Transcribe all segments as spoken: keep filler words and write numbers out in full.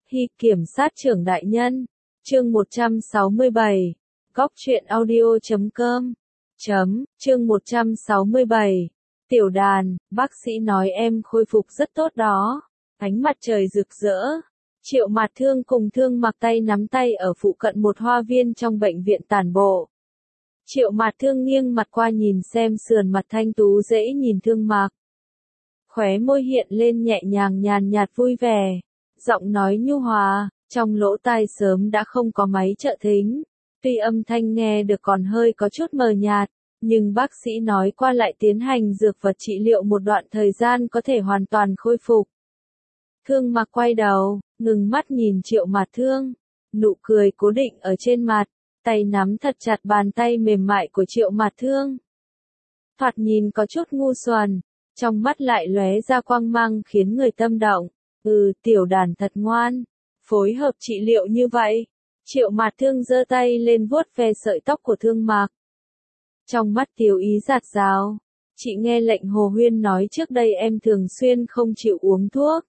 Hi kiểm sát trưởng đại nhân. Chương một trăm sáu mươi bảy. Góc truyện audio chấm com. Chấm, chương một trăm sáu mươi bảy. Tiểu đàn, bác sĩ nói em khôi phục rất tốt đó. Ánh mặt trời rực rỡ. Triệu Mạt Thương cùng Thương Mặc tay nắm tay ở phụ cận một hoa viên trong bệnh viện tản bộ. Triệu Mạt Thương nghiêng mặt qua nhìn xem sườn mặt thanh tú dễ nhìn Thương Mặc. Khóe môi hiện lên nhẹ nhàng nhàn nhạt vui vẻ. Giọng nói nhu hòa, trong lỗ tai sớm đã không có máy trợ thính. Tuy âm thanh nghe được còn hơi có chút mờ nhạt, nhưng bác sĩ nói qua lại tiến hành dược vật trị liệu một đoạn thời gian có thể hoàn toàn khôi phục. Thương Mặc quay đầu, ngừng mắt nhìn Triệu Mạt Thương. Nụ cười cố định ở trên mặt, tay nắm thật chặt bàn tay mềm mại của Triệu Mạt Thương. Thoạt nhìn có chút ngu xuẩn, trong mắt lại lóe ra quang mang khiến người tâm động. Ừ, tiểu đàn thật ngoan, phối hợp trị liệu như vậy. Triệu Mạt Thương giơ tay lên vuốt ve sợi tóc của Thương Mặc. Trong mắt tiểu ý giạt rào, chị nghe lệnh Hồ Huyên nói trước đây em thường xuyên không chịu uống thuốc.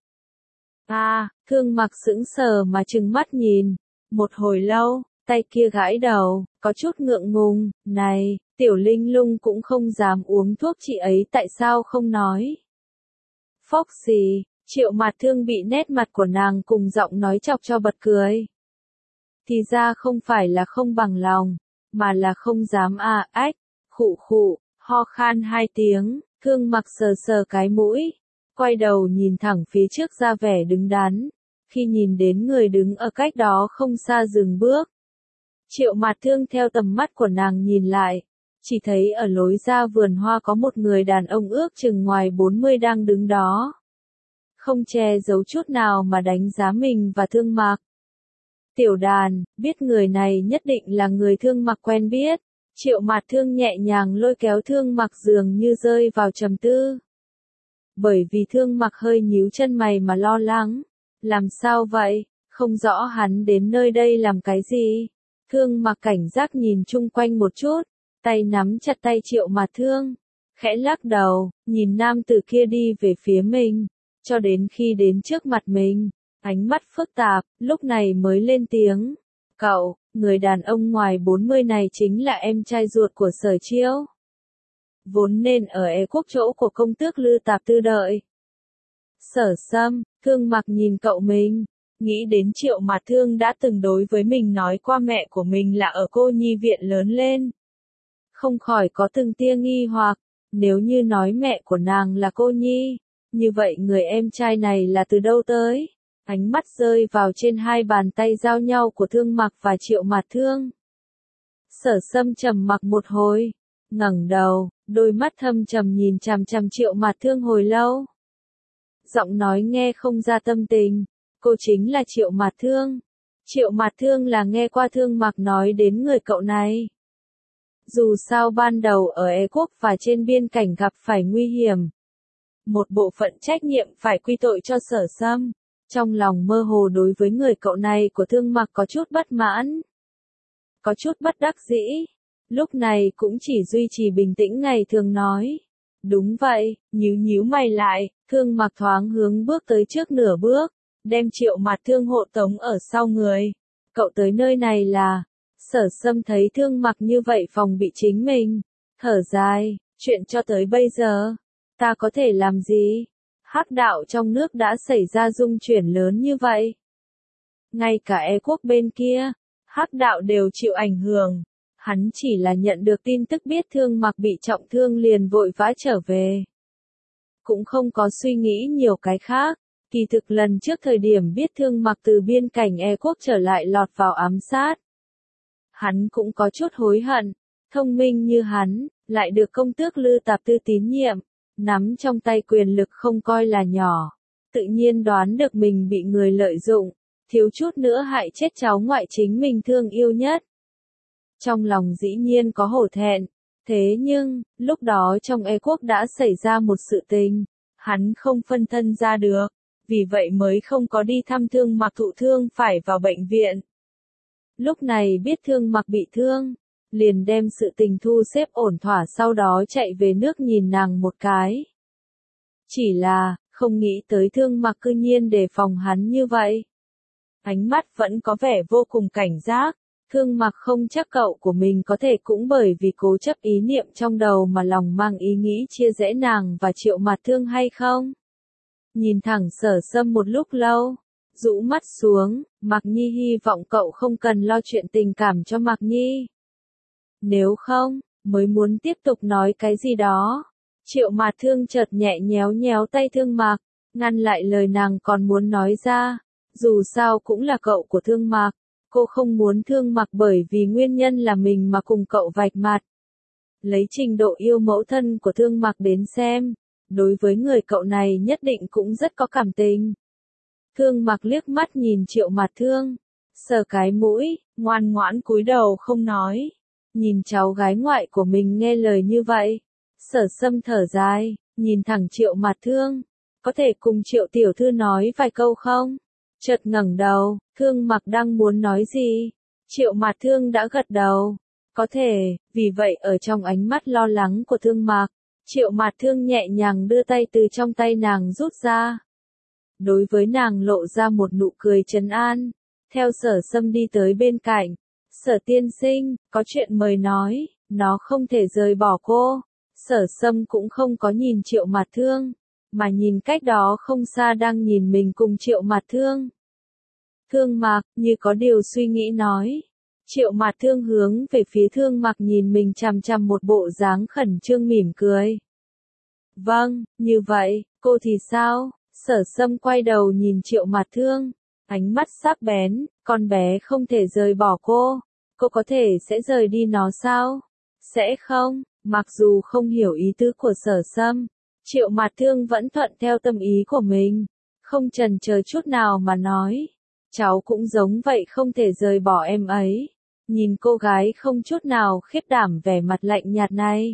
À, Thương Mặc sững sờ mà trừng mắt nhìn, một hồi lâu, tay kia gãi đầu, có chút ngượng ngùng, này, tiểu linh lung cũng không dám uống thuốc chị ấy tại sao không nói. Phốc xì. Triệu Mạt Thương bị nét mặt của nàng cùng giọng nói chọc cho bật cười. Thì ra không phải là không bằng lòng, mà là không dám à, ách, khụ khụ, ho khan hai tiếng, Thương Mặc sờ sờ cái mũi, quay đầu nhìn thẳng phía trước ra vẻ đứng đắn, khi nhìn đến người đứng ở cách đó không xa dừng bước. Triệu Mạt Thương theo tầm mắt của nàng nhìn lại, chỉ thấy ở lối ra vườn hoa có một người đàn ông ước chừng ngoài bốn mươi đang đứng đó. Không che giấu chút nào mà đánh giá mình và Thương Mặc. Tiểu đàn, biết người này nhất định là người Thương Mặc quen biết. Triệu Mạt Thương nhẹ nhàng lôi kéo Thương Mặc dường như rơi vào trầm tư. Bởi vì Thương Mặc hơi nhíu chân mày mà lo lắng. Làm sao vậy, không rõ hắn đến nơi đây làm cái gì. Thương Mặc cảnh giác nhìn chung quanh một chút, tay nắm chặt tay Triệu Mạt Thương. Khẽ lắc đầu, nhìn nam tử kia đi về phía mình. Cho đến khi đến trước mặt mình, ánh mắt phức tạp, lúc này mới lên tiếng. Cậu, người đàn ông ngoài bốn mươi này chính là em trai ruột của Sở Chiêu. Vốn nên ở Ê Quốc chỗ của công tước Lư Tạp Tư đợi. Sở Sâm, Thương Mặc nhìn cậu mình, nghĩ đến Triệu Mạt Thương đã từng đối với mình nói qua mẹ của mình là ở cô nhi viện lớn lên. Không khỏi có từng tia nghi hoặc, nếu như nói mẹ của nàng là cô nhi. Như vậy người em trai này là từ đâu tới? Ánh mắt rơi vào trên hai bàn tay giao nhau của Thương Mặc và Triệu Mạt Thương. Sở Sâm trầm mặc một hồi, ngẩng đầu, đôi mắt thâm trầm nhìn chằm chằm Triệu Mạt Thương hồi lâu. Giọng nói nghe không ra tâm tình, cô chính là Triệu Mạt Thương. Triệu Mạt Thương là nghe qua Thương Mặc nói đến người cậu này. Dù sao ban đầu ở Ê Quốc và trên biên cảnh gặp phải nguy hiểm. Một bộ phận trách nhiệm phải quy tội cho Sở Sâm. Trong lòng mơ hồ đối với người cậu này của Thương Mặc có chút bất mãn. Có chút bất đắc dĩ. Lúc này cũng chỉ duy trì bình tĩnh ngày thường nói. Đúng vậy, nhíu nhíu mày lại, Thương Mặc thoáng hướng bước tới trước nửa bước, đem Triệu Mạt Thương hộ tống ở sau người. Cậu tới nơi này là, Sở Sâm thấy Thương Mặc như vậy phòng bị chính mình. Thở dài, chuyện cho tới bây giờ. Ta có thể làm gì? Hắc đạo trong nước đã xảy ra dung chuyển lớn như vậy. Ngay cả Ê Quốc bên kia, hắc đạo đều chịu ảnh hưởng. Hắn chỉ là nhận được tin tức biết Thương Mặc bị trọng thương liền vội vã trở về. Cũng không có suy nghĩ nhiều cái khác. Kỳ thực lần trước thời điểm biết Thương Mặc từ biên cảnh Ê Quốc trở lại lọt vào ám sát. Hắn cũng có chút hối hận. Thông minh như hắn, lại được công tước Lư Tạp Tư tín nhiệm. Nắm trong tay quyền lực không coi là nhỏ. Tự nhiên đoán được mình bị người lợi dụng, thiếu chút nữa hại chết cháu ngoại chính mình thương yêu nhất. Trong lòng dĩ nhiên có hổ thẹn. Thế nhưng, lúc đó trong Ê Quốc đã xảy ra một sự tình. Hắn không phân thân ra được. Vì vậy mới không có đi thăm Thương Mặc thụ thương phải vào bệnh viện. Lúc này biết Thương Mặc bị thương. Liền đem sự tình thu xếp ổn thỏa sau đó chạy về nước nhìn nàng một cái. Chỉ là, không nghĩ tới Thương Mặc cư nhiên đề phòng hắn như vậy. Ánh mắt vẫn có vẻ vô cùng cảnh giác. Thương Mặc không chắc cậu của mình có thể cũng bởi vì cố chấp ý niệm trong đầu mà lòng mang ý nghĩ chia rẽ nàng và Triệu Mạt Thương hay không. Nhìn thẳng Sở Sâm một lúc lâu, rũ mắt xuống, Mạc Nhi hy vọng cậu không cần lo chuyện tình cảm cho Mạc Nhi. Nếu không, mới muốn tiếp tục nói cái gì đó. Triệu Mạt Thương chợt nhẹ nhéo nhéo tay Thương Mạc, ngăn lại lời nàng còn muốn nói ra. Dù sao cũng là cậu của Thương Mạc, cô không muốn Thương Mạc bởi vì nguyên nhân là mình mà cùng cậu vạch mặt. Lấy trình độ yêu mẫu thân của Thương Mạc đến xem, đối với người cậu này nhất định cũng rất có cảm tình. Thương Mạc liếc mắt nhìn Triệu Mạt Thương, sờ cái mũi, ngoan ngoãn cúi đầu không nói. Nhìn cháu gái ngoại của mình nghe lời như vậy, Sở Sâm thở dài, nhìn thẳng Triệu Mạt Thương, có thể cùng Triệu tiểu thư nói vài câu không? Chợt ngẩng đầu, Thương Mạc đang muốn nói gì? Triệu Mạt Thương đã gật đầu. Có thể, vì vậy ở trong ánh mắt lo lắng của Thương Mạc, Triệu Mạt Thương nhẹ nhàng đưa tay từ trong tay nàng rút ra. Đối với nàng lộ ra một nụ cười trấn an, theo Sở Sâm đi tới bên cạnh. Sở tiên sinh, có chuyện mời nói, nó không thể rời bỏ cô. Sở Sâm cũng không có nhìn Triệu Mạt Thương, mà nhìn cách đó không xa đang nhìn mình cùng Triệu Mạt Thương. Thương Mạc, như có điều suy nghĩ nói. Triệu Mạt Thương hướng về phía Thương Mạc nhìn mình chằm chằm một bộ dáng khẩn trương mỉm cười. Vâng, như vậy, cô thì sao? Sở Sâm quay đầu nhìn Triệu Mạt Thương, ánh mắt sắc bén, con bé không thể rời bỏ cô. Cô có thể sẽ rời đi nó sao? Sẽ không, mặc dù không hiểu ý tứ của Sở Sâm, Triệu Mạt Thương vẫn thuận theo tâm ý của mình, không chần chờ chút nào mà nói. Cháu cũng giống vậy không thể rời bỏ em ấy. Nhìn cô gái không chút nào khiếp đảm vẻ mặt lạnh nhạt này.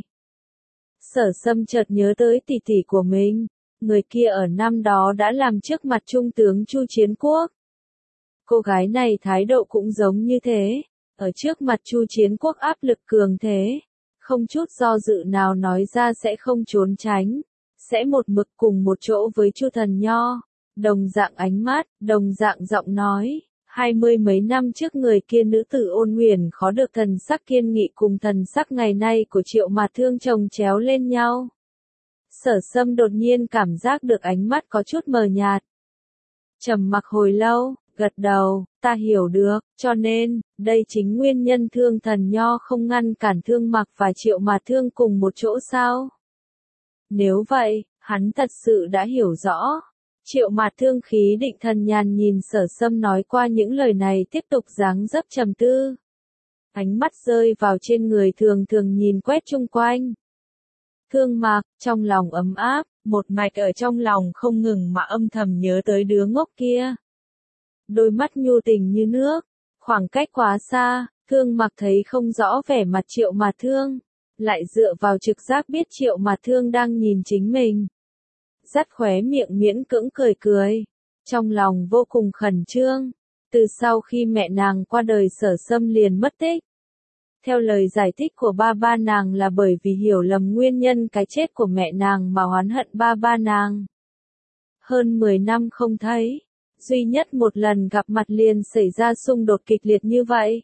Sở Sâm chợt nhớ tới tỷ tỷ của mình, người kia ở năm đó đã làm trước mặt Trung tướng Chu Chiến Quốc. Cô gái này thái độ cũng giống như thế, ở trước mặt Chu Chiến Quốc áp lực cường thế, không chút do dự nào nói ra sẽ không trốn tránh, sẽ một mực cùng một chỗ với Chu Thần Nho. Đồng dạng ánh mắt, đồng dạng giọng nói, hai mươi mấy năm trước người kia nữ tử Ôn Huyền khó được thần sắc kiên nghị cùng thần sắc ngày nay của Triệu Mạt Thương chồng chéo lên nhau. Sở Sâm đột nhiên cảm giác được ánh mắt có chút mờ nhạt. Trầm mặc hồi lâu, gật đầu, ta hiểu được, cho nên, đây chính nguyên nhân Thương Thần Nho không ngăn cản Thương Mạc và Triệu Mạt Thương cùng một chỗ sao? Nếu vậy, hắn thật sự đã hiểu rõ. Triệu Mạt Thương khí định thần nhàn nhìn Sở Sâm nói qua những lời này tiếp tục dáng dấp trầm tư. Ánh mắt rơi vào trên người thường thường nhìn quét chung quanh. Thương Mạc, trong lòng ấm áp, một mạch ở trong lòng không ngừng mà âm thầm nhớ tới đứa ngốc kia. Đôi mắt nhu tình như nước, khoảng cách quá xa, Thương Mạc thấy không rõ vẻ mặt Triệu Mạt Thương, lại dựa vào trực giác biết Triệu Mạt Thương đang nhìn chính mình. Dắt khóe miệng miễn cưỡng cười cười, trong lòng vô cùng khẩn trương, từ sau khi mẹ nàng qua đời Sở Sâm liền mất tích. Theo lời giải thích của ba ba nàng là bởi vì hiểu lầm nguyên nhân cái chết của mẹ nàng mà oán hận ba ba nàng. Hơn mười năm không thấy, duy nhất một lần gặp mặt liền xảy ra xung đột kịch liệt như vậy.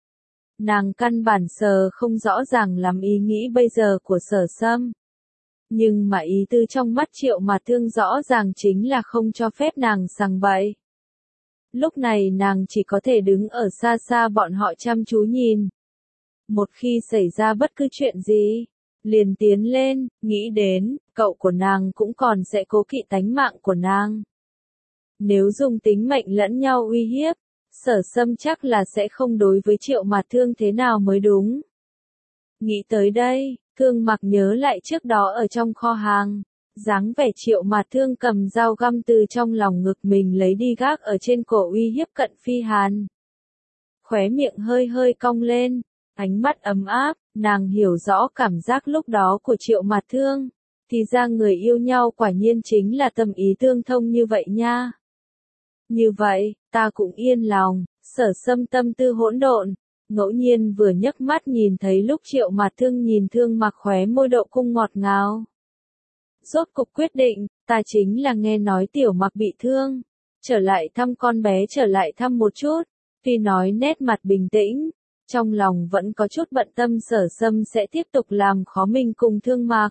Nàng căn bản sờ không rõ ràng lắm ý nghĩ bây giờ của Sở Sâm. Nhưng mà ý tư trong mắt Triệu Mạt Thương rõ ràng chính là không cho phép nàng sằng bậy. Lúc này nàng chỉ có thể đứng ở xa xa bọn họ chăm chú nhìn. Một khi xảy ra bất cứ chuyện gì, liền tiến lên, nghĩ đến, cậu của nàng cũng còn sẽ cố kỵ tánh mạng của nàng. Nếu dùng tính mệnh lẫn nhau uy hiếp, Sở Sâm chắc là sẽ không đối với Triệu Mạt Thương thế nào mới đúng. Nghĩ tới đây, Thương Mạc nhớ lại trước đó ở trong kho hàng, dáng vẻ Triệu Mạt Thương cầm dao găm từ trong lòng ngực mình lấy đi gác ở trên cổ uy hiếp Cận Phi Hàn. Khóe miệng hơi hơi cong lên, ánh mắt ấm áp, nàng hiểu rõ cảm giác lúc đó của Triệu Mạt Thương, thì ra người yêu nhau quả nhiên chính là tâm ý tương thông như vậy nha. Như vậy, ta cũng yên lòng. Sở Sâm tâm tư hỗn độn, ngẫu nhiên vừa nhấc mắt nhìn thấy lúc Triệu Mạt Thương nhìn Thương Mạc khóe môi độ cung ngọt ngào. Rốt cục quyết định, ta chính là nghe nói Tiểu Mạc bị thương, trở lại thăm con bé trở lại thăm một chút, tuy nói nét mặt bình tĩnh, trong lòng vẫn có chút bận tâm Sở Sâm sẽ tiếp tục làm khó mình cùng Thương Mạc.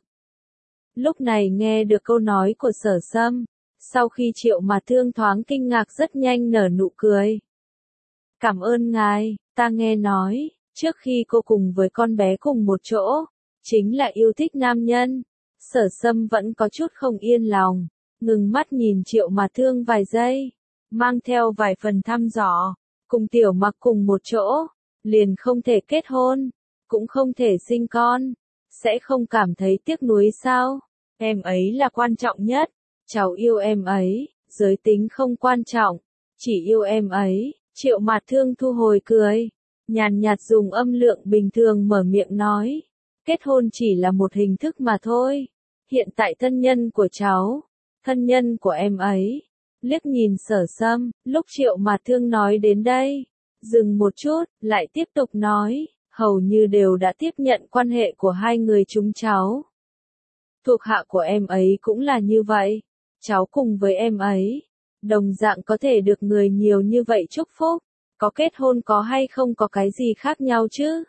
Lúc này nghe được câu nói của Sở Sâm, sau khi Triệu Mạt Thương thoáng kinh ngạc rất nhanh nở nụ cười. Cảm ơn ngài, ta nghe nói, trước khi cô cùng với con bé cùng một chỗ, chính là yêu thích nam nhân. Sở Sâm vẫn có chút không yên lòng, ngừng mắt nhìn Triệu Mạt Thương vài giây, mang theo vài phần thăm dò, cùng Tiểu Mặc cùng một chỗ, liền không thể kết hôn, cũng không thể sinh con, sẽ không cảm thấy tiếc nuối sao? Em ấy là quan trọng nhất, cháu yêu em ấy, giới tính không quan trọng, chỉ yêu em ấy. Triệu Mạt Thương thu hồi cười, nhàn nhạt dùng âm lượng bình thường mở miệng nói, kết hôn chỉ là một hình thức mà thôi. Hiện tại thân nhân của cháu, thân nhân của em ấy, liếc nhìn Sở Sâm, lúc Triệu Mạt Thương nói đến đây, dừng một chút, lại tiếp tục nói, hầu như đều đã tiếp nhận quan hệ của hai người chúng cháu. Thuộc hạ của em ấy cũng là như vậy, cháu cùng với em ấy, đồng dạng có thể được người nhiều như vậy chúc phúc, có kết hôn có hay không có cái gì khác nhau chứ?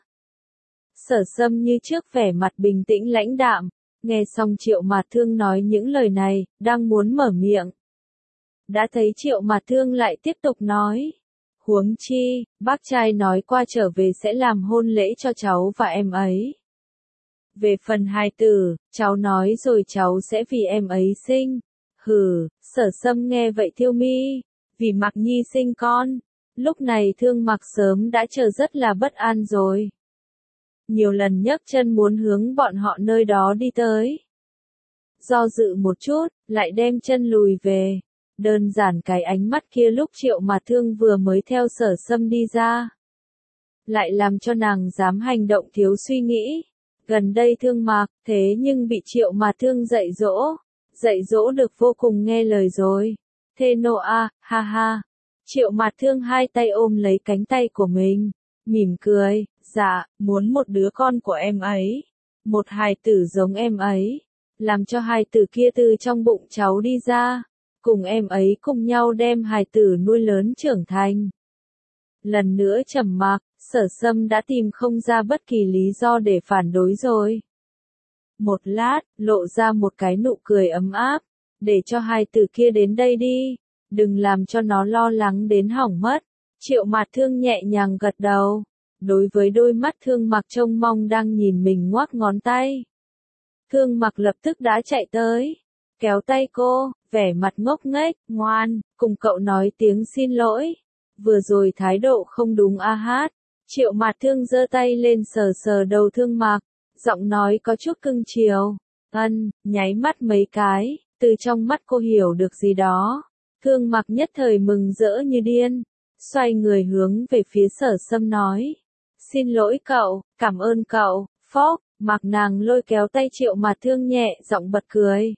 Sở Sâm như trước vẻ mặt bình tĩnh lãnh đạm, nghe xong Triệu Mạt Thương nói những lời này, đang muốn mở miệng. Đã thấy Triệu Mạt Thương lại tiếp tục nói, huống chi, bác trai nói qua trở về sẽ làm hôn lễ cho cháu và em ấy. Về phần hài tử, cháu nói rồi cháu sẽ vì em ấy sinh. Hừ, Sở Sâm nghe vậy thiêu mi, vì Mặc Nhi sinh con. Lúc này Thương Mặc sớm đã chờ rất là bất an rồi. Nhiều lần nhấc chân muốn hướng bọn họ nơi đó đi tới. Do dự một chút, lại đem chân lùi về. Đơn giản cái ánh mắt kia lúc Triệu Mạt Thương vừa mới theo Sở Sâm đi ra. Lại làm cho nàng dám hành động thiếu suy nghĩ. Gần đây Thương Mạc, thế nhưng bị Triệu Mạt Thương dạy dỗ. Dạy dỗ được vô cùng nghe lời rồi. Thê nô a, ha ha. Triệu Mạt Thương hai tay ôm lấy cánh tay của mình, mỉm cười, dạ, muốn một đứa con của em ấy. Một hài tử giống em ấy. Làm cho hài tử kia từ trong bụng cháu đi ra. Cùng em ấy cùng nhau đem hài tử nuôi lớn trưởng thành. Lần nữa trầm mặc, Sở Sâm đã tìm không ra bất kỳ lý do để phản đối rồi. Một lát, lộ ra một cái nụ cười ấm áp, để cho hài tử kia đến đây đi, đừng làm cho nó lo lắng đến hỏng mất. Triệu Mạt Thương nhẹ nhàng gật đầu, đối với đôi mắt Thương Mặc trông mong đang nhìn mình ngoắc ngón tay. Thương Mặc lập tức đã chạy tới, kéo tay cô, vẻ mặt ngốc nghếch, ngoan, cùng cậu nói tiếng xin lỗi. Vừa rồi thái độ không đúng a hát. Triệu Mạt Thương giơ tay lên sờ sờ đầu Thương Mặc, giọng nói có chút cưng chiều. Ân, nháy mắt mấy cái, từ trong mắt cô hiểu được gì đó. Thương Mặc nhất thời mừng rỡ như điên, xoay người hướng về phía Sở Sâm nói. Xin lỗi cậu, cảm ơn cậu, phốc, Mặc nàng lôi kéo tay Triệu Mạt Thương nhẹ giọng bật cười.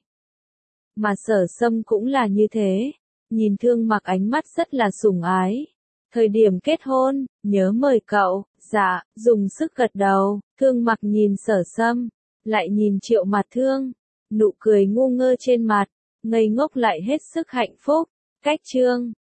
Mà Sở Sâm cũng là như thế, nhìn Thương Mặc ánh mắt rất là sủng ái. Thời điểm kết hôn, nhớ mời cậu, dạ, dùng sức gật đầu. Thương Mặc nhìn Sở Sâm, lại nhìn Triệu Mạt Thương, nụ cười ngu ngơ trên mặt, ngây ngốc lại hết sức hạnh phúc. Cách chương